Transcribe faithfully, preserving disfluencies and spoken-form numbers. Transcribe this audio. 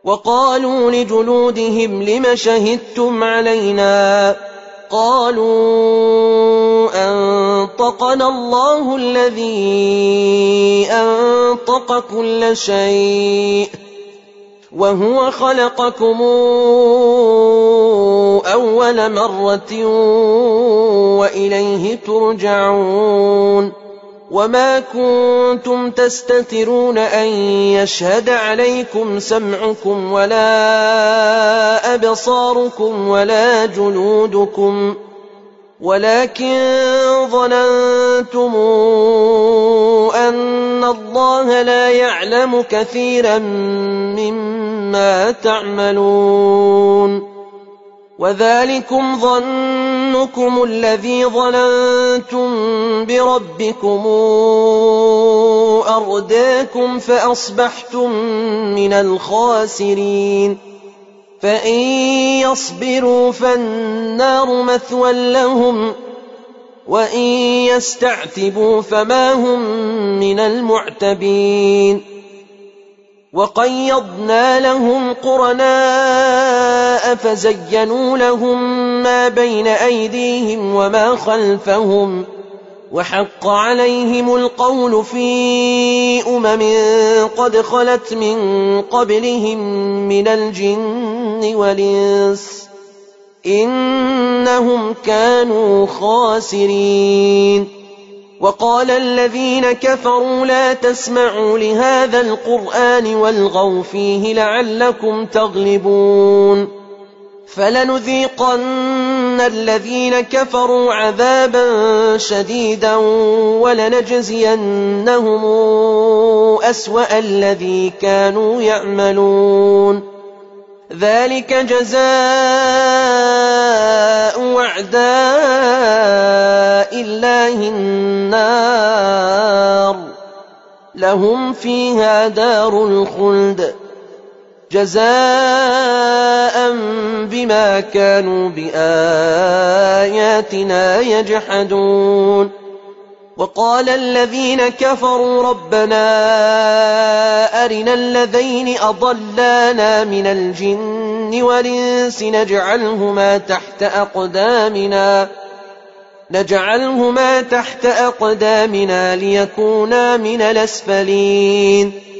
وقالوا لجلودهم لم شهدتم علينا؟ قالوا أنطقنا الله الذي أنطق كل شيء وهو خلقكم أول مرة وإليه ترجعون. وما كنتم تستترون أن يشهد عليكم سمعكم ولا أبصاركم ولا جلودكم ولكن ظننتم أن الله لا يعلم كثيرا مما تعملون. وذلكم ظنكم الذي ظننتم بربكم أرداكم فأصبحتم من الخاسرين. فإن يصبروا فالنار مثوى لهم وإن يستعتبوا فما هم من المعتبين. وقيضنا لهم قرناء فزينوا لهم ما بين أيديهم وما خلفهم وحق عليهم القول في أمم قد خلت من قبلهم من الجن والإنس إنهم كانوا خاسرين. وقال الذين كفروا لا تسمعوا لهذا القرآن والغوا فيه لعلكم تغلبون. فلنذيقن الذين كفروا عذابا شديدا ولنجزينهم أسوأ الذي كانوا يعملون. ذلك جزاء أعداء الله النار لهم فيها دار الخلد جزاء بما كانوا بآياتنا يجحدون. وقال الذين كفروا ربنا أرنا الذين أضلانا من الجن والإنس نجعلهما تحت أقدامنا نجعلهما تحت أقدامنا ليكونا من الأسفلين.